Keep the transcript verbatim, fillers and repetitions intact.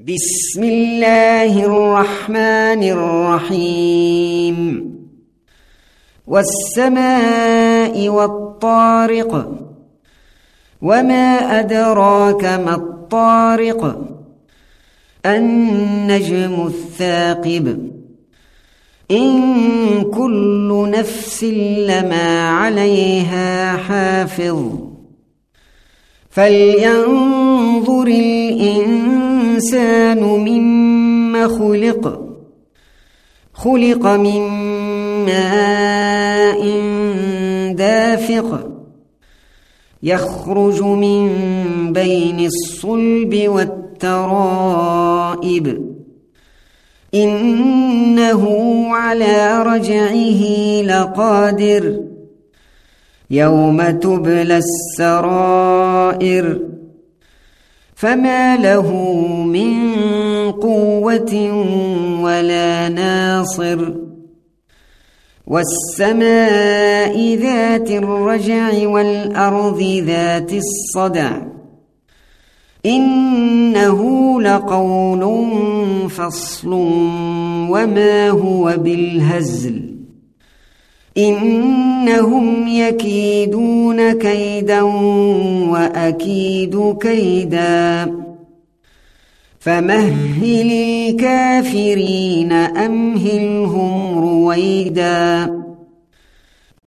بسم الله الرحمن الرحيم والسماء والطارق وما أدراك ما الطارق النجم الثاقب إن كل نفس لما عليها حافظ فلينظر الإنسان مما خلق خلق من ماء دافق يخرج من بين الصلب والترائب إنه على رجعه لقادر يوم تبلى السرائر فما له من قوة ولا ناصر والسماء ذات الرجع والأرض ذات الصدع إنه لقول فصل وما هو بالهزل إنهم يكيدون كيدا وأكيد كيدا فمهل الكافرين أمهلهم رويدا.